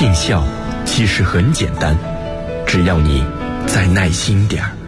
尽孝其实很简单，只要你再耐心点儿。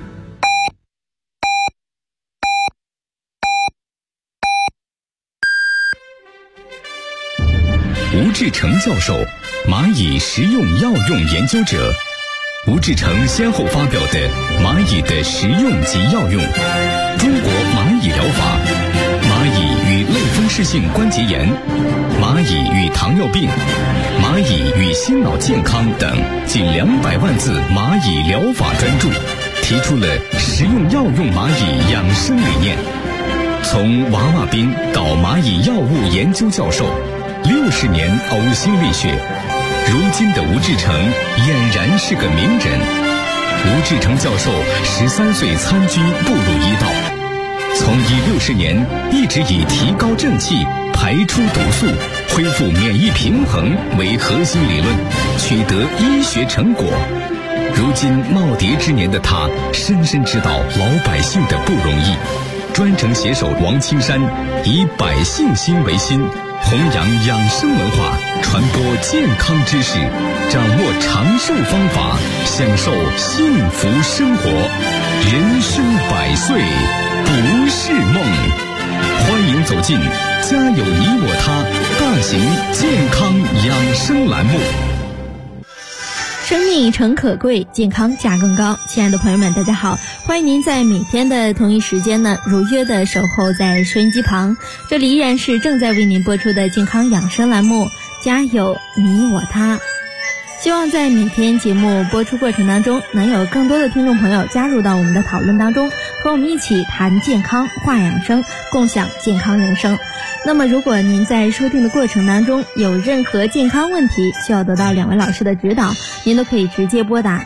吴志成教授，蚂蚁食用药用研究者。吴志成先后发表的《蚂蚁的食用及药用》、《中国蚂蚁疗法》、《蚂蚁与类风湿性关节炎》、《蚂蚁与糖尿病》、《蚂蚁与心脑健康》等近200万字蚂蚁疗法专著，提出了食用药用蚂蚁养生理念。从娃娃兵到蚂蚁药物研究教授，60年呕心沥血，如今的吴志成俨然是个名人。吴志成教授13岁参军步入医道，从医60年一直以提高正气、排出毒素、恢复免疫平衡为核心理论，取得医学成果。如今耄耋之年的他，深深知道老百姓的不容易，专程携手王青山，以百姓心为心，弘扬养生文化，传播健康知识，掌握长寿方法，享受幸福生活。人生100岁不是梦。欢迎走进家有你我他大型健康养生栏目。 生命诚可贵，健康价更高。亲爱的朋友们，大家好，欢迎您在每天的同一时间呢，如约的守候在收音机旁。这里依然是正在为您播出的健康养生栏目，家有你我他。希望在每天节目播出过程当中，能有更多的听众朋友加入到我们的讨论当中，和我们一起谈健康、话养生，共享健康人生。那么如果您在收听的过程当中有任何健康问题需要得到2位老师的指导，您都可以直接拨打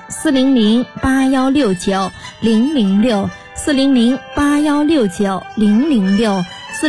400-8169-006 400-8169-006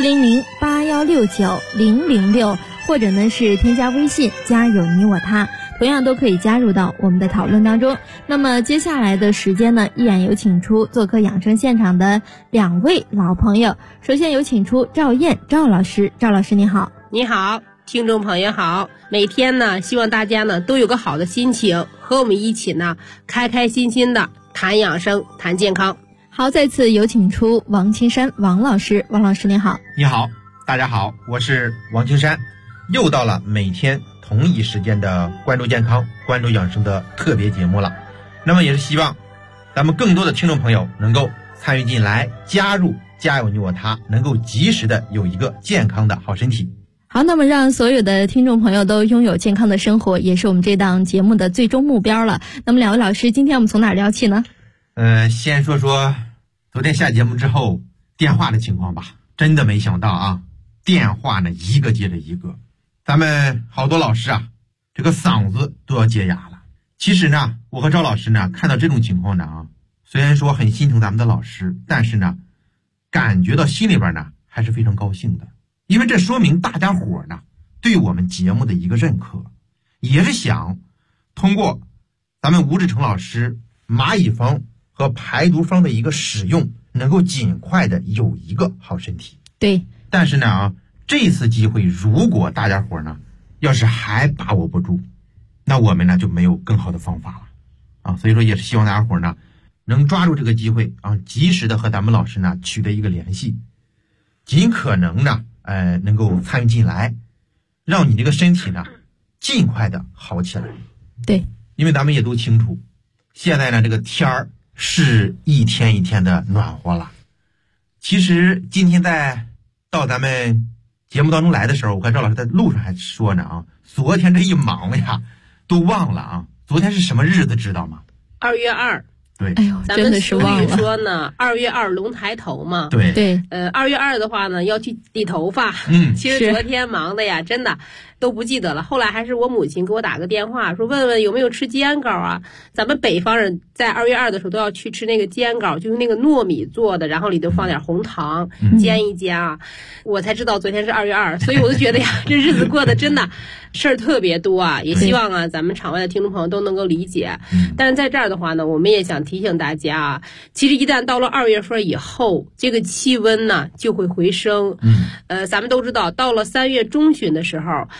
400-8169-006，或者呢是添加微信家有你我他，同样都可以加入到我们的讨论当中。那么接下来的时间呢，依然有请出做客养生现场的2位老朋友。首先有请出赵燕赵老师。赵老师你好。 你好，听众朋友好。每天呢，希望大家呢都有个好的心情，和我们一起呢开开心心的谈养生谈健康。 好，再次有请出王青山王老师。王老师你好。 你好，大家好，我是王青山。又到了每天同一时间的关注健康、关注养生的特别节目了。那么也是希望咱们更多的听众朋友能够参与进来，加入家有你我他，能够及时的有一个健康的好身体。 好，那么让所有的听众朋友都拥有健康的生活，也是我们这档节目的最终目标了。那么2位老师，今天我们从哪儿聊起呢？ 先说说昨天下节目之后电话的情况吧。真的没想到啊，电话呢一个接着一个，咱们好多老师啊，这个嗓子都要结哑了。其实呢，我和赵老师呢看到这种情况呢啊，虽然说很心疼咱们的老师，但是呢，感觉到心里边呢还是非常高兴的，因为这说明大家伙呢对我们节目的一个认可，也是想通过咱们吴志成老师蚂蚁方和排毒方的一个使用，能够尽快的有一个好身体。 对， 但是呢啊，这次机会如果大家伙呢要是还把握不住，那我们呢就没有更好的方法了啊。所以说也是希望大家伙呢能抓住这个机会啊，及时的和咱们老师呢取得一个联系，尽可能呢能够参与进来，让你这个身体呢尽快的好起来。 对， 因为咱们也都清楚，现在呢这个天儿是一天一天的暖和了。其实今天在到咱们节目当中来的时候，我和赵老师在路上还说呢啊，昨天这一忙呀都忘了啊，昨天是什么日子知道吗 ？2月2。 对， 哎呦，真的是忘了。 咱们俗语说呢，2月2龙抬头嘛。 对对 ，2月2的话呢，要去理头发。其实昨天忙的呀，真的都不记得了。后来还是我母亲给我打个电话，说问问有没有吃煎糕啊。咱们北方人在2月2的时候都要去吃那个煎糕，就是那个糯米做的，然后里头放点红糖，煎一煎啊。我才知道昨天是2月2，所以我就觉得呀，这日子过得真的事儿特别多啊。也希望啊，咱们场外的听众朋友都能够理解。但是在这儿的话呢，我们也想提醒大家啊，其实一旦到了2月份以后，这个气温呢就会回升。咱们都知道，到了3月中旬的时候，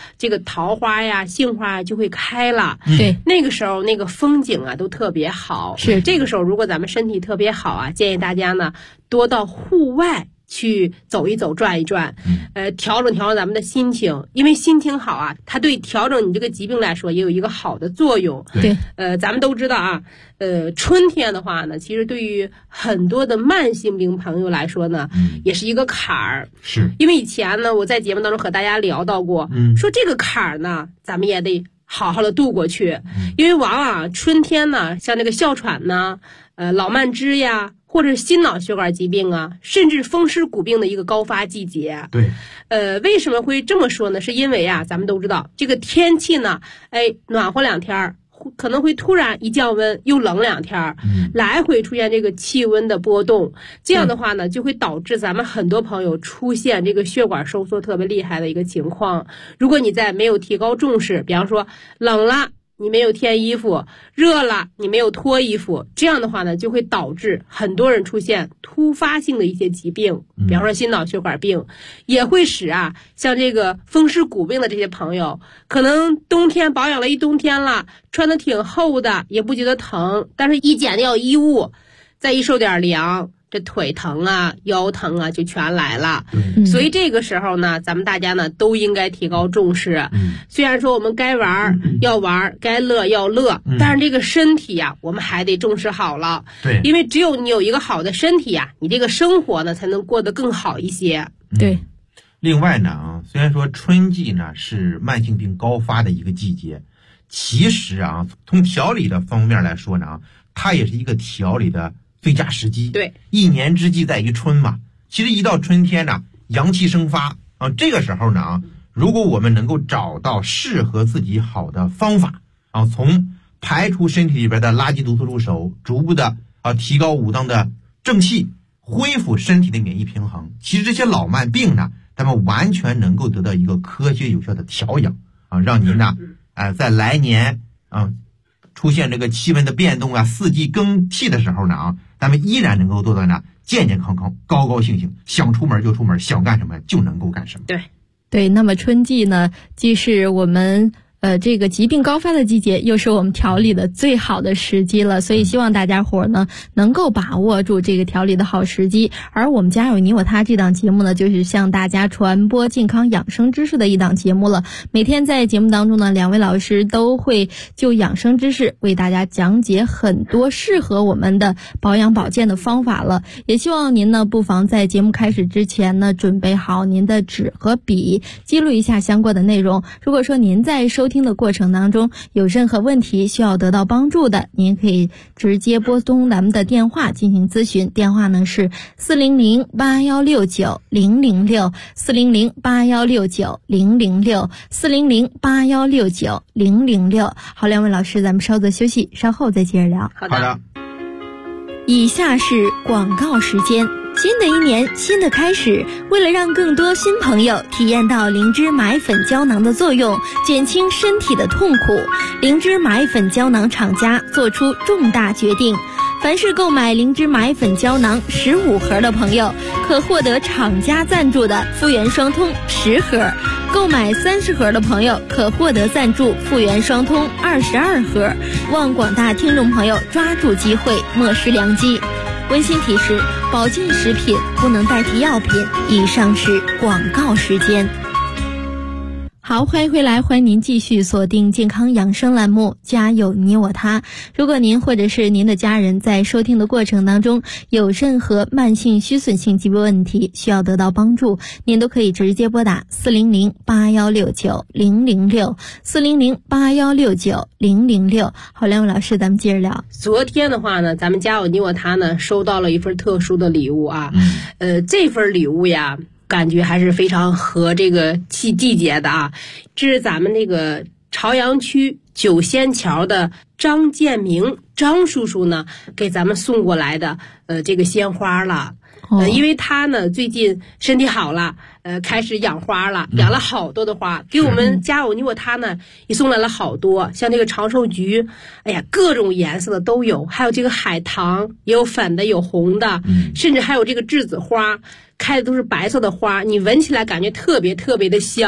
这个桃花呀、杏花就会开了。 对， 那个时候那个风景啊都特别好。 是这个时候，如果咱们身体特别好啊，建议大家呢多到户外去走一走、转一转，调整咱们的心情，因为心情好啊，它对调整你这个疾病来说也有一个好的作用。 对， 咱们都知道啊，春天的话呢，其实对于很多的慢性病朋友来说呢，也是一个坎儿。 是因为以前呢，我在节目当中和大家聊到过，说这个坎儿呢，咱们也得好好的度过去，因为往往春天呢，像这个哮喘呢，老慢支呀，或者是心脑血管疾病啊，甚至风湿骨病的一个高发季节。 对， 为什么会这么说呢？是因为啊，咱们都知道这个天气呢，暖和2天，可能会突然一降温又冷2天，来回出现这个气温的波动，这样的话呢，就会导致咱们很多朋友出现这个血管收缩特别厉害的一个情况。如果你在没有提高重视，比方说冷了你没有添衣服，热了你没有脱衣服，这样的话呢，就会导致很多人出现突发性的一些疾病，比方说心脑血管病，也会使啊，像这个风湿骨病的这些朋友，可能冬天保养了一冬天了，穿的挺厚的，也不觉得疼，但是一减掉衣物，再一受点凉，这腿疼啊、腰疼啊就全来了。所以这个时候呢，咱们大家呢都应该提高重视。虽然说我们该玩要玩，该乐要乐，但是这个身体呀，我们还得重视好了。 对， 因为只有你有一个好的身体呀，你这个生活呢才能过得更好一些。 对。 另外呢，虽然说春季呢是慢性病高发的一个季节，其实啊，从调理的方面来说呢，它也是一个调理的最佳时机。 对， 一年之计在于春嘛。其实一到春天呢，阳气生发啊，这个时候呢，如果我们能够找到适合自己好的方法啊，从排除身体里边的垃圾毒素入手，逐步的提高五脏的正气，恢复身体的免疫平衡。其实这些老慢病呢，咱们完全能够得到一个科学有效的调养啊，让您呢，在来年出现这个气温的变动啊，四季更替的时候呢咱们依然能够做到呢健健康康、高高兴兴，想出门就出门，想干什么就能够干什么。 对，那么春季呢，既是我们这个疾病高发的季节，又是我们调理的最好的时机了，所以希望大家伙呢能够把握住这个调理的好时机。而我们家有你我他这档节目呢，就是向大家传播健康养生知识的一档节目了。每天在节目当中呢，两位老师都会就养生知识为大家讲解很多适合我们的保养保健的方法了。也希望您呢不妨在节目开始之前呢，准备好您的纸和笔，记录一下相关的内容。如果说您在收听的过程当中有任何问题需要得到帮助的，您可以直接拨通咱们的电话进行咨询，电话呢是400-8169-006 400-8169-006 400-8169-006。好，两位老师，咱们稍作休息，稍后再接着聊。 好的。 以下是广告时间。新的一年，新的开始，为了让更多新朋友体验到灵芝买粉胶囊的作用，减轻身体的痛苦，灵芝买粉胶囊厂家做出重大决定，凡是购买灵芝买粉胶囊15盒的朋友，可获得厂家赞助的复原双通10盒，购买30盒的朋友可获得赞助复原双通22盒。望广大听众朋友抓住机会，莫失良机。温馨提示：保健食品不能代替药品。以上是广告时间。好，欢迎回来，欢迎您继续锁定健康养生栏目，家有你我他。如果您或者是您的家人在收听的过程当中有任何慢性虚损性疾病问题需要得到帮助，您都可以直接拨打400-8169-006 400-8169-006。好，两位老师，咱们接着聊。 昨天的话呢，咱们家有你我他呢收到了一份特殊的礼物啊，这份礼物呀，感觉还是非常合这个季节的啊。这是咱们那个朝阳区九仙桥的张建明张叔叔呢给咱们送过来的这个鲜花了。因为他呢最近身体好了，开始养花了，养了好多的花，给我们家有你我他呢也送来了好多，像这个长寿菊，哎呀，各种颜色的都有，还有这个海棠，也有粉的，有红的，甚至还有这个栀子花，开的都是白色的花，你闻起来感觉特别特别的香。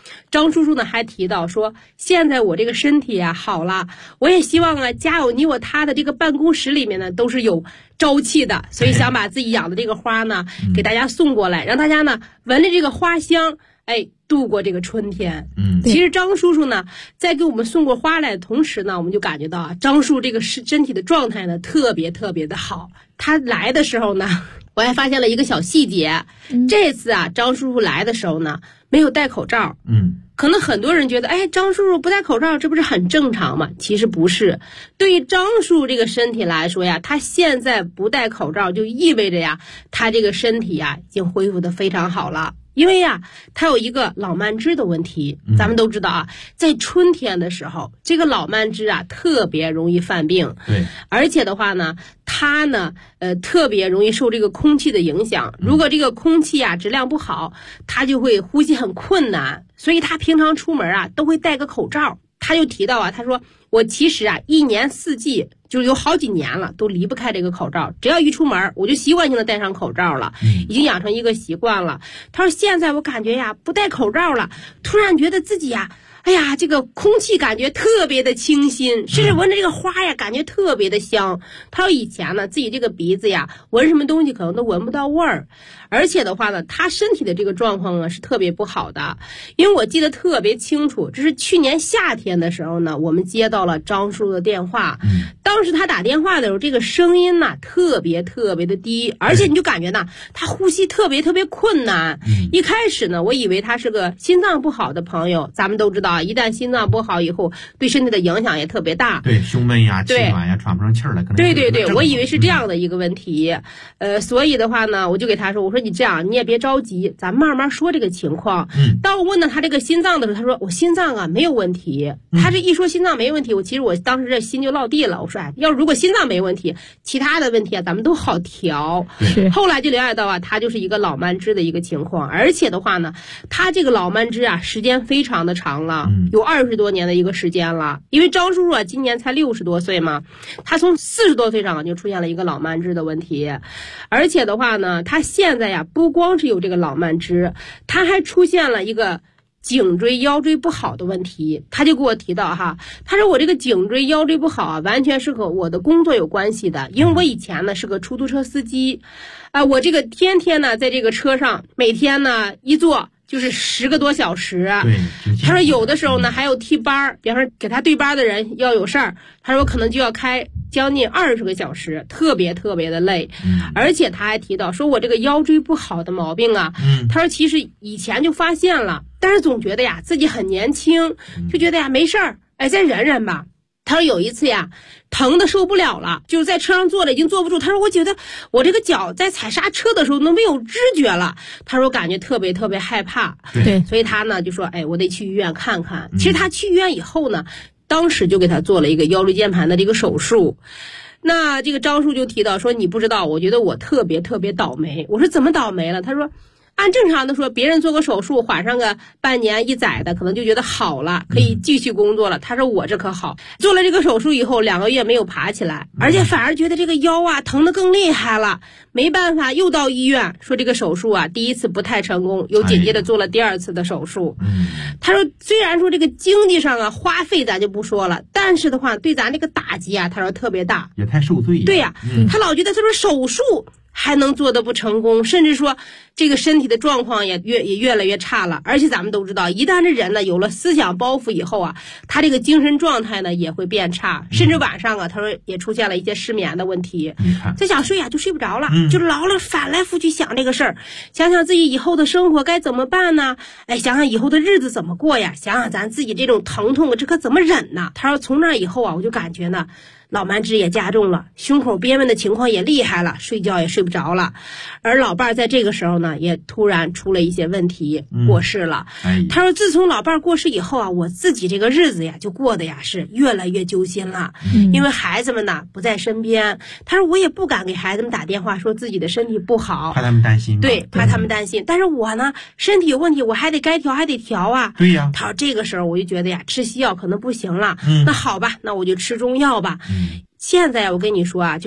张叔叔呢还提到说，现在我这个身体啊好了，我也希望啊家有你我他的这个办公室里面呢都是有朝气的，所以想把自己养的这个花呢给大家送过来，让大家呢闻着这个花香，度过这个春天。其实张叔叔呢在给我们送过花来的同时呢，我们就感觉到啊，张叔这个身体的状态呢特别特别的好。他来的时候呢，我还发现了一个小细节，这次啊张叔叔来的时候呢没有戴口罩。可能很多人觉得，张叔叔不戴口罩，这不是很正常吗？其实不是。对于张叔这个身体来说呀，他现在不戴口罩，就意味着呀，他这个身体呀已经恢复得非常好了。因为呀，他有一个老慢支的问题，咱们都知道啊，在春天的时候，这个老慢支啊特别容易犯病。 对， 而且的话呢，它呢，特别容易受这个空气的影响。如果这个空气啊质量不好，它就会呼吸很困难。所以他平常出门啊都会戴个口罩。他就提到啊，他说我其实啊一年四季就有好几年了都离不开这个口罩，只要一出门我就习惯性的戴上口罩了，已经养成一个习惯了。他说现在我感觉呀不戴口罩了，突然觉得自己呀这个空气感觉特别的清新，甚至闻着这个花呀感觉特别的香。他说以前呢自己这个鼻子呀闻什么东西可能都闻不到味儿，而且的话呢他身体的这个状况呢是特别不好的。因为我记得特别清楚，这是去年夏天的时候呢，我们接到了张叔的电话。当时他打电话的时候，这个声音呢特别特别的低，而且你就感觉呢他呼吸特别特别困难。一开始呢我以为他是个心脏不好的朋友，咱们都知道一旦心脏不好以后对身体的影响也特别大， 对，胸闷呀气短呀喘不上气儿来，可能对，我以为是这样的一个问题。所以的话呢我就给他说，我说你这样你也别着急，咱慢慢说这个情况。当我问到他这个心脏的时候，他说我心脏啊没有问题。他这一说心脏没问题，其实我当时这心就落地了。我说要如果心脏没问题，其他的问题啊咱们都好调。后来就了解到啊，他就是一个老慢支的一个情况，而且的话呢他这个老慢支啊时间非常的长了，有20多年的一个时间了。因为张叔叔啊今年才60多岁嘛，他从40多岁上就出现了一个老慢支的问题。而且的话呢他现在呀不光是有这个老慢支，他还出现了一个颈椎腰椎不好的问题。他就给我提到哈，他说我这个颈椎腰椎不好啊完全是和我的工作有关系的。因为我以前呢是个出租车司机我这个天天呢在这个车上，每天呢一坐就是10个多小时。他说有的时候呢还有替班，比方说给他对班的人要有事儿，他说我可能就要开将近20个小时，特别特别的累。而且他还提到说我这个腰椎不好的毛病啊，他说其实以前就发现了，但是总觉得呀自己很年轻，就觉得呀没事儿，再忍忍吧。他说有一次呀疼的受不了了，就是在车上坐了已经坐不住。他说我觉得我这个脚在踩刹车的时候都没有知觉了。他说感觉特别特别害怕。 对， 所以他呢就说我得去医院看看。其实他去医院以后呢，当时就给他做了一个腰椎间盘的这个手术。那这个张叔就提到说，你不知道，我觉得我特别特别倒霉。我说怎么倒霉了？他说按正常的说，别人做个手术缓上个半年1载的，可能就觉得好了，可以继续工作了。他说我这可好，做了这个手术以后2个月没有爬起来，而且反而觉得这个腰啊疼得更厉害了。没办法又到医院，说这个手术啊第一次不太成功，又紧接着做了第2次的手术。他说虽然说这个经济上啊花费咱就不说了，但是的话对咱这个打击啊他说特别大， 也太受罪。 对呀，他老觉得他说手术还能做得不成功，甚至说这个身体的状况也越来越差了。而且咱们都知道，一旦这人呢有了思想包袱以后啊，他这个精神状态呢也会变差，甚至晚上啊他说也出现了一些失眠的问题。再想睡啊就睡不着了，就老了反来覆去想这个事儿，想想自己以后的生活该怎么办呢？想想以后的日子怎么过呀？想想咱自己这种疼痛这可怎么忍呢？他说从那以后啊，我就感觉呢老慢支也加重了，胸口憋闷的情况也厉害了，睡觉也睡不着了。而老伴儿在这个时候呢也突然出了一些问题，过世了。他说自从老伴儿过世以后啊，我自己这个日子呀就过得呀是越来越揪心了。因为孩子们呢不在身边，他说我也不敢给孩子们打电话说自己的身体不好， 怕他们担心。 对，怕他们担心。但是我呢身体有问题，我还得该调还得调啊。 对呀。 他说这个时候我就觉得呀吃西药可能不行了。那好吧，那我就吃中药吧。现在我跟你说啊，就是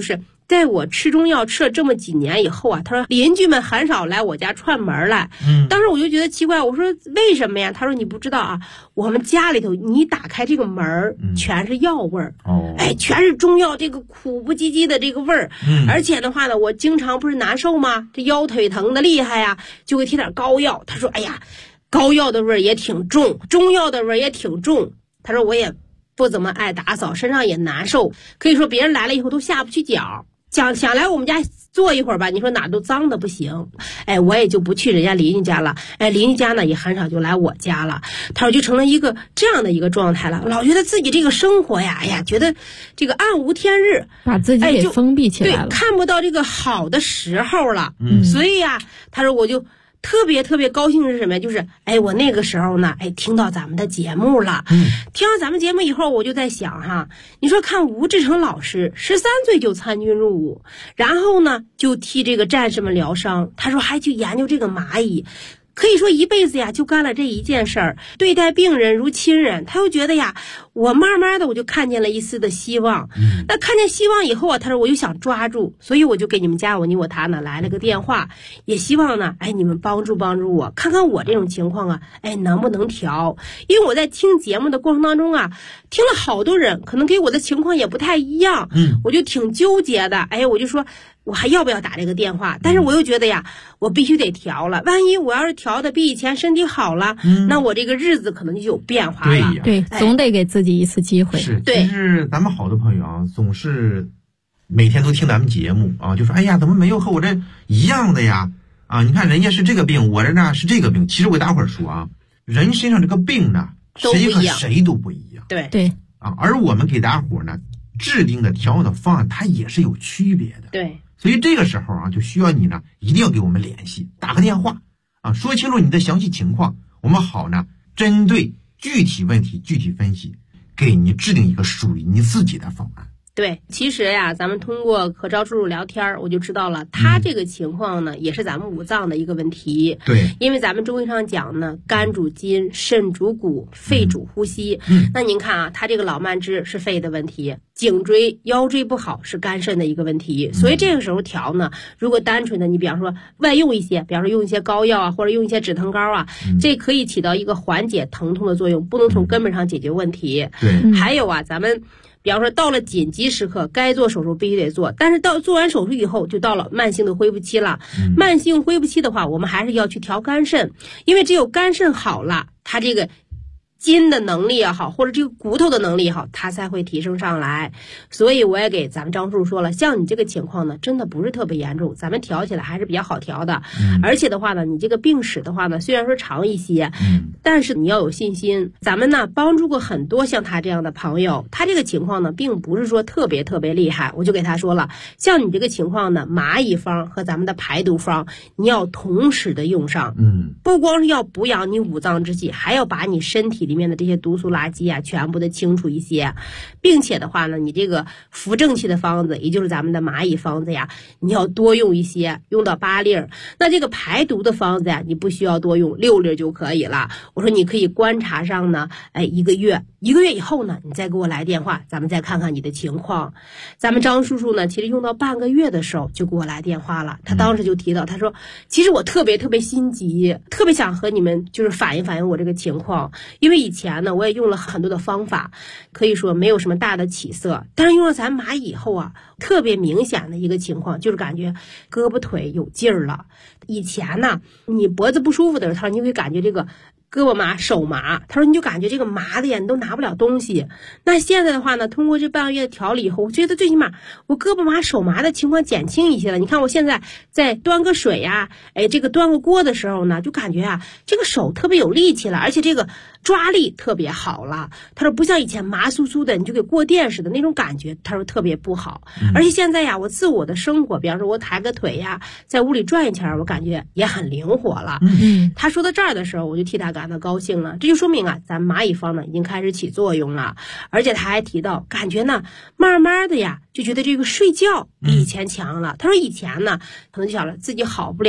在我吃中药吃了这么几年以后啊，他说邻居们很少来我家串门来。当时我就觉得奇怪，我说为什么呀？他说你不知道啊，我们家里头你打开这个门全是药味儿，全是中药这个苦不唧唧的这个味儿。而且的话呢，我经常不是难受吗？这腰腿疼的厉害呀，就会贴点膏药。他说哎呀，膏药的味儿也挺重，中药的味儿也挺重。他说我也不怎么爱打扫，身上也难受，可以说别人来了以后都下不去脚。想来我们家坐一会儿吧，你说哪都脏的不行，我也就不去人家邻居家了，邻居家呢也很少就来我家了。他说就成了一个这样的一个状态了，老觉得自己这个生活呀，觉得这个暗无天日， 把自己给封闭起来了， 对，看不到这个好的时候了。所以呀，他说我就特别特别高兴是什么呀？就是我那个时候呢，听到咱们的节目了。听到咱们节目以后，我就在想哈，你说看吴志诚老师13岁就参军入伍，然后呢就替这个战士们疗伤，他说还去研究这个蚂蚁。可以说一辈子呀就干了这一件事儿，对待病人如亲人。他又觉得呀，我慢慢的我就看见了一丝的希望。那看见希望以后啊，他说我就想抓住，所以我就给你们家我你我他呢来了个电话，也希望呢你们帮助我，看看我这种情况啊能不能调。因为我在听节目的过程当中啊，听了好多人可能给我的情况也不太一样，我就挺纠结的。我就说我还要不要打这个电话？但是我又觉得呀，我必须得调了。万一我要是调的比以前身体好了，那我这个日子可能就有变化了。 对，总得给自己一次机会。 是，其实咱们好多朋友啊，总是每天都听咱们节目啊，就说哎呀，怎么没有和我这一样的呀？啊，你看人家是这个病，我这呢是这个病。其实我给大伙儿说啊，人身上这个病呢，谁和谁都不一样。 对啊，而我们给大伙儿呢制定的调养的方案，它也是有区别的。 对。 所以这个时候啊，就需要你呢，一定要给我们联系，打个电话啊，说清楚你的详细情况，我们好呢，针对具体问题具体分析，给你制定一个属于你自己的方案。 对，其实呀，咱们通过和赵叔叔聊天，我就知道了，他这个情况呢，也是咱们五脏的一个问题。 对， 因为咱们中医上讲呢，肝主筋，肾主骨，肺主呼吸。那您看啊，他这个老慢支是肺的问题，颈椎、腰椎不好是肝肾的一个问题。所以这个时候调呢，如果单纯的你比方说外用一些，比方说用一些膏药啊，或者用一些止疼膏啊，这可以起到一个缓解疼痛的作用，不能从根本上解决问题。 对， 还有啊，咱们比方说到了紧急时刻该做手术必须得做，但是到做完手术以后就到了慢性的恢复期了。慢性恢复期的话，我们还是要去调肝肾，因为只有肝肾好了，它这个筋的能力也好，或者这个骨头的能力也好，它才会提升上来。所以我也给咱们张叔叔说了，像你这个情况呢，真的不是特别严重，咱们调起来还是比较好调的。而且的话呢，你这个病史的话呢，虽然说长一些，但是你要有信心。咱们呢帮助过很多像他这样的朋友，他这个情况呢，并不是说特别特别厉害。我就给他说了，像你这个情况呢，蚂蚁方和咱们的排毒方，你要同时的用上。不光是要补养你五脏之气，还要把你身体里面的这些毒素垃圾啊全部的清除一些，并且的话呢，你这个扶正气的方子，也就是咱们的蚂蚁方子呀，你要多用一些，用到8粒。那这个排毒的方子呀，你不需要多用6粒就可以了。我说你可以观察上呢，1个月，1个月以后呢，你再给我来电话，咱们再看看你的情况。咱们张叔叔呢，其实用到半个月的时候就给我来电话了，他当时就提到，他说其实我特别特别心急，特别想和你们就是反映反映我这个情况。因为以前呢我也用了很多的方法，可以说没有什么大的起色，但是用了咱蚂蚁以后啊，特别明显的一个情况就是感觉胳膊腿有劲儿了。以前呢你脖子不舒服的时候，他说你会感觉这个胳膊麻手麻，他说你就感觉这个麻的呀，你都拿不了东西。那现在的话呢，通过这半个月的调理以后，我觉得最起码我胳膊麻手麻的情况减轻一些了。你看我现在在端个水呀，这个端个锅的时候呢，就感觉啊这个手特别有力气了，而且这个抓力特别好了。他说不像以前麻酥酥的，你就给过电似的那种感觉，他说特别不好。而且现在呀，我自我的生活，比方说我抬个腿呀，在屋里转一圈，我感觉也很灵活了。他说到这儿的时候，我就替他感到高兴了。这就说明啊，咱蚂蚁方呢已经开始起作用了。而且他还提到，感觉呢慢慢的呀，就觉得这个睡觉比以前强了。他说以前呢可能就想了自己好不了了，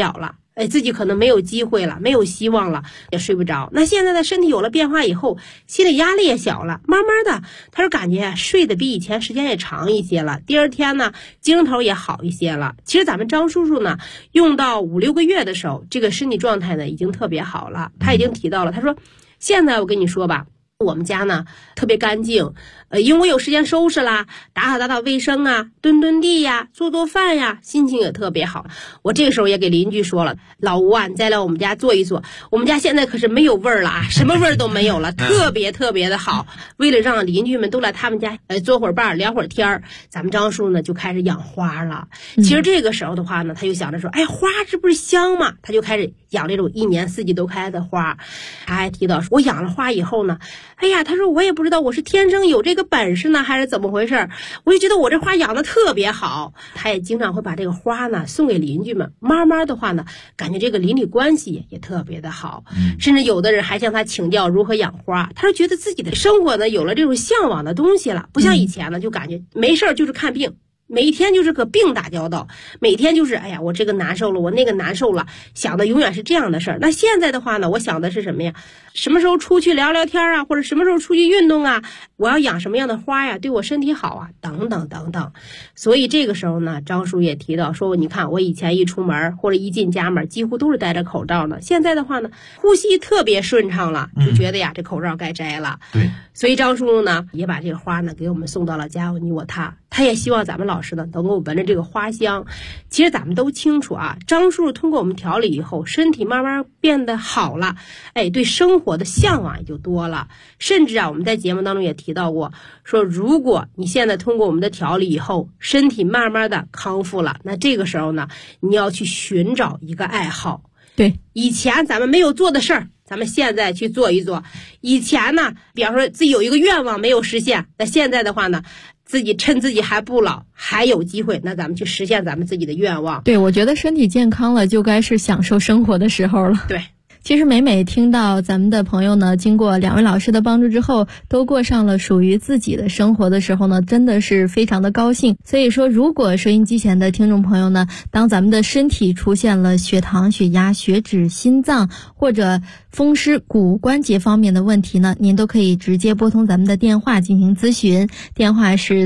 自己可能没有机会了，没有希望了，也睡不着。那现在的身体有了变化以后，心理压力也小了，慢慢的他说感觉睡得比以前时间也长一些了，第二天呢精神头也好一些了。其实咱们张叔叔呢用到5-6个月的时候，这个身体状态呢已经特别好了。他已经提到了，他说现在我跟你说吧，我们家呢特别干净，因为我有时间收拾啦，打扫卫生啊，蹲地呀，做饭呀，心情也特别好。我这个时候也给邻居说了，老吴啊，你再来我们家坐一坐，我们家现在可是没有味儿了啊，什么味儿都没有了，特别的好。为了让邻居们都来他们家坐会儿伴聊会儿天儿，咱们张叔呢就开始养花了。其实这个时候的话呢，他就想着说，哎，花这不是香吗？他就开始养这种1年4季都开的花。他还提到，我养了花以后呢，哎呀，他说我也不知道我是天生有这个本事呢，还是怎么回事，我就觉得我这花养的特别好。他也经常会把这个花呢送给邻居们，慢慢的话呢，感觉这个邻里关系也特别的好，甚至有的人还向他请教如何养花。他说觉得自己的生活呢有了这种向往的东西了，不像以前呢就感觉没事就是看病，每一天就是和病打交道，每天就是哎呀我这个难受了，我那个难受了，想的永远是这样的事儿。那现在的话呢，我想的是什么呀？什么时候出去聊聊天啊，或者什么时候出去运动啊，我要养什么样的花呀，对我身体好啊，等等等等。所以这个时候呢，张叔也提到说，你看我以前一出门或者一进家门几乎都是戴着口罩呢，现在的话呢呼吸特别顺畅了，就觉得呀这口罩该摘了。 对， 所以张叔叔呢也把这个花呢给我们送到了家有你我他也希望咱们老师呢能够闻着这个花香。其实咱们都清楚啊，张叔叔通过我们调理以后，身体慢慢变得好了，对生活的向往也就多了。甚至啊，我们在节目当中也提到过，说如果你现在通过我们的调理以后，身体慢慢的康复了，那这个时候呢，你要去寻找一个爱好。 对， 以前咱们没有做的事儿，咱们现在去做一做。以前呢，比方说自己有一个愿望没有实现，那现在的话呢，自己趁自己还不老，还有机会，那咱们去实现咱们自己的愿望。 对，我觉得身体健康了，就该是享受生活的时候了。 对。 其实每听到咱们的朋友呢，经过2位老师的帮助之后，都过上了属于自己的生活的时候呢，真的是非常的高兴。所以说，如果收音机前的听众朋友呢，当咱们的身体出现了血糖、血压、血脂、心脏或者风湿、骨关节方面的问题呢，您都可以直接拨通咱们的电话进行咨询，电话是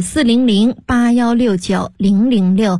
400-8169-006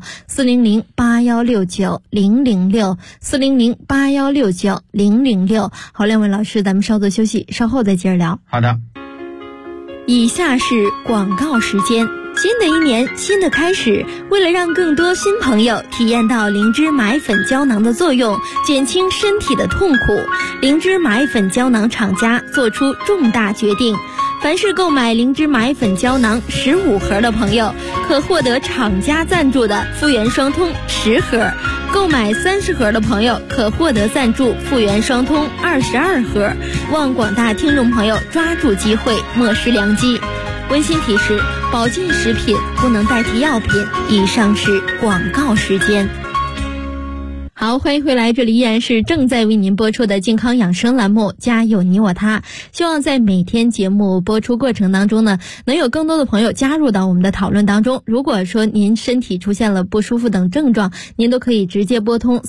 400-8169-006 400-8169-006。好，2位老师，咱们稍作休息，稍后再接着聊。 好的。 以下是广告时间。新的一年，新的开始，为了让更多新朋友体验到灵芝麻粉胶囊的作用，减轻身体的痛苦，灵芝麻粉胶囊厂家做出重大决定，凡是购买灵芝麻粉胶囊15盒的朋友，可获得厂家赞助的复原双通10盒，购买30盒的朋友可获得赞助复原双通22盒。望广大听众朋友抓住机会，莫失良机。温馨提示：保健食品不能代替药品。以上是广告时间。好，欢迎回来，这里依然是正在为您播出的健康养生栏目，家有你我他。希望在每天节目播出过程当中呢，能有更多的朋友加入到我们的讨论当中。如果说您身体出现了不舒服等症状，您都可以直接拨通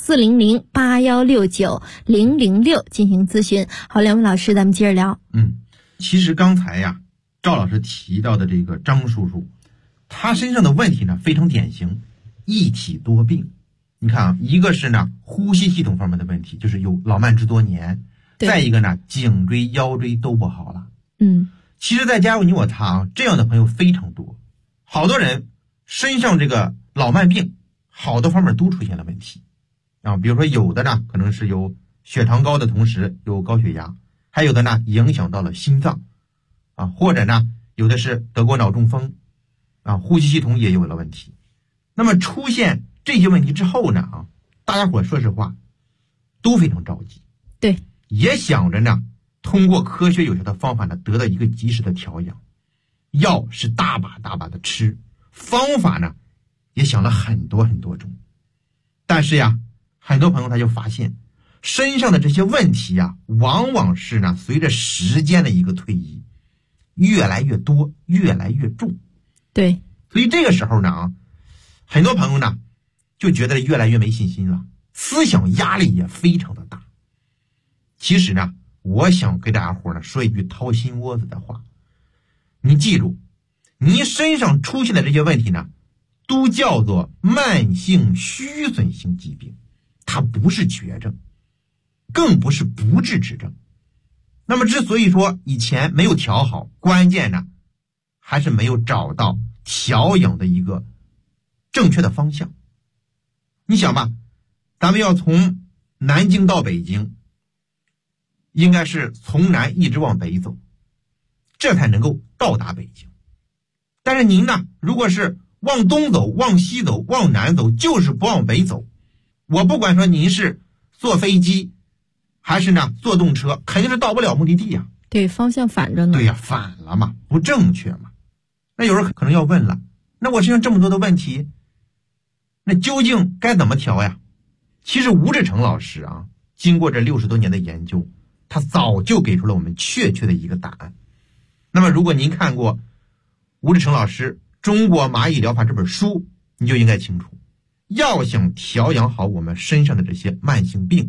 400-8169-006进行咨询。好，2位老师，咱们接着聊。 其实刚才呀，赵老师提到的这个张叔叔，他身上的问题呢非常典型，一体多病。你看啊，一个是呢呼吸系统方面的问题，就是有老慢支多年，再一个呢颈椎腰椎都不好了。其实在家有你我他啊，这样的朋友非常多，好多人身上这个老慢病好多方面都出现了问题啊。比如说有的呢可能是有血糖高的同时有高血压，还有的呢影响到了心脏啊，或者呢有的是得过脑中风啊，呼吸系统也有了问题。那么出现这些问题之后呢大家伙说实话都非常着急， 对， 也想着呢通过科学有效的方法呢得到一个及时的调养，药是大把大把的吃，方法呢也想了很多很多种。但是呀，很多朋友他就发现身上的这些问题呀，往往是呢随着时间的一个推移越来越多，越来越重。 对， 所以这个时候呢很多朋友呢就觉得越来越没信心了， 思想压力也非常的大。其实呢，我想给大家伙呢说一句掏心窝子的话，你记住，你身上出现的这些问题呢，都叫做慢性虚损性疾病，它不是绝症，更不是不治之症。那么之所以说以前没有调好，关键呢还是没有找到调养的一个正确的方向。你想吧，咱们要从南京到北京，应该是从南一直往北走，这才能够到达北京。但是您呢，如果是往东走、往西走、往南走，就是不往北走，我不管说您是坐飞机还是呢坐动车，肯定是到不了目的地呀。 对，方向反着呢。 对呀，反了嘛，不正确嘛。那有人可能要问了，那我身上这么多的问题，那究竟该怎么调呀？其实吴志成老师啊，经过这60多年的研究，他早就给出了我们确切的一个答案。那么如果您看过吴志成老师《中国蚂蚁疗法》这本书，你就应该清楚，要想调养好我们身上的这些慢性病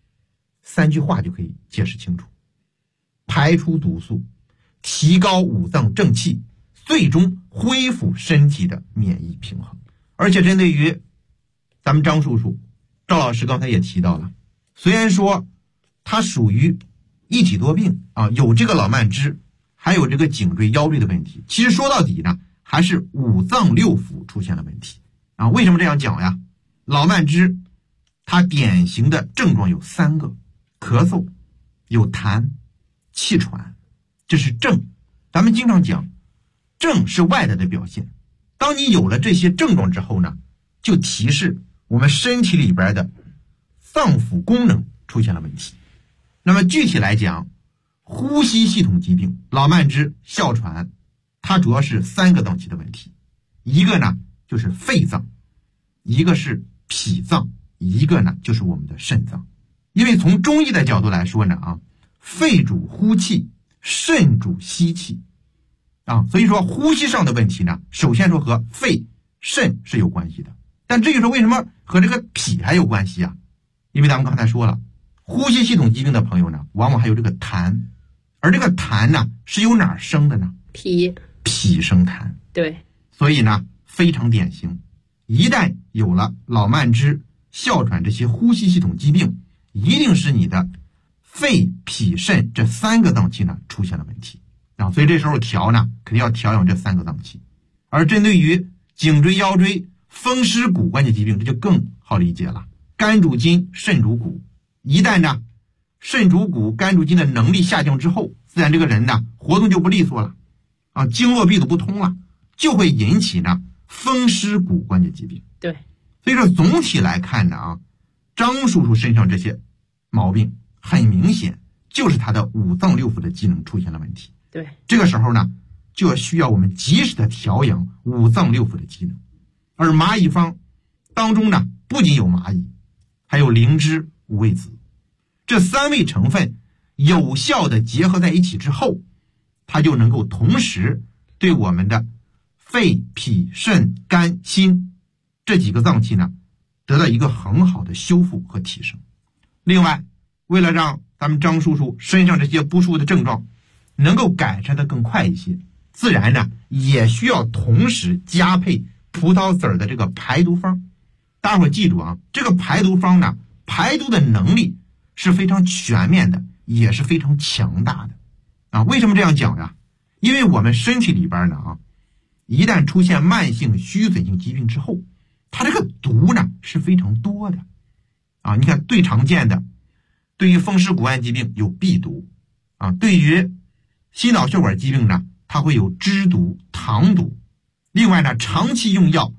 ，3句话就可以解释清楚：排出毒素，提高五脏正气，最终恢复身体的免疫平衡。而且针对于咱们张叔叔、赵老师刚才也提到了，虽然说他属于一体多病啊，有这个老慢支，还有这个颈椎腰椎的问题，其实说到底呢，还是五脏六腑出现了问题啊。为什么这样讲呀？老慢支它典型的症状有3个：咳嗽、有痰、气喘，这是症。咱们经常讲，症是外在的表现。当你有了这些症状之后呢，就提示我们身体里边的脏腑功能出现了问题。那么具体来讲，呼吸系统疾病老慢支、哮喘，它主要是3个脏器的问题，一个呢就是肺脏，一个是脾脏，一个呢就是我们的肾脏。因为从中医的角度来说呢啊，肺主呼气，肾主吸气啊，所以说呼吸上的问题呢，首先说和肺、肾是有关系的。但至于说为什么和这个脾还有关系啊？因为咱们刚才说了，呼吸系统疾病的朋友呢，往往还有这个痰，而这个痰呢是由哪儿生的呢？脾生痰。 对， 所以呢非常典型，一旦有了老慢支、哮喘这些呼吸系统疾病，一定是你的肺、脾、肾这3个脏器呢出现了问题啊。所以这时候调呢，肯定要调养这3个脏器。而针对于颈椎腰椎、风湿骨关节疾病，这就更好理解了。肝主筋，肾主骨，一旦呢肾主骨、肝主筋的能力下降之后，自然这个人呢活动就不利索了啊，经络闭阻不通了，就会引起呢风湿骨关节疾病。 对， 所以说总体来看呢啊，张叔叔身上这些毛病很明显就是他的五脏六腑的机能出现了问题。 对， 这个时候呢就需要我们及时的调养五脏六腑的机能。而蚂蚁方当中呢，不仅有蚂蚁，还有灵芝、五味子，这3味成分有效的结合在一起之后，它就能够同时对我们的肺、脾、肾、肝、心这几个脏器呢得到一个很好的修复和提升。另外，为了让咱们张叔叔身上这些不舒服的症状能够改善的更快一些，自然呢也需要同时加配葡萄籽的这个排毒方。大伙记住啊，这个排毒方呢，排毒的能力是非常全面的，也是非常强大的啊。为什么这样讲呀？因为我们身体里边呢啊，一旦出现慢性虚损性疾病之后，它这个毒呢是非常多的啊。你看最常见的，对于风湿骨关节疾病有痹毒啊，对于心脑血管疾病呢，它会有脂毒、糖毒。另外呢，长期用药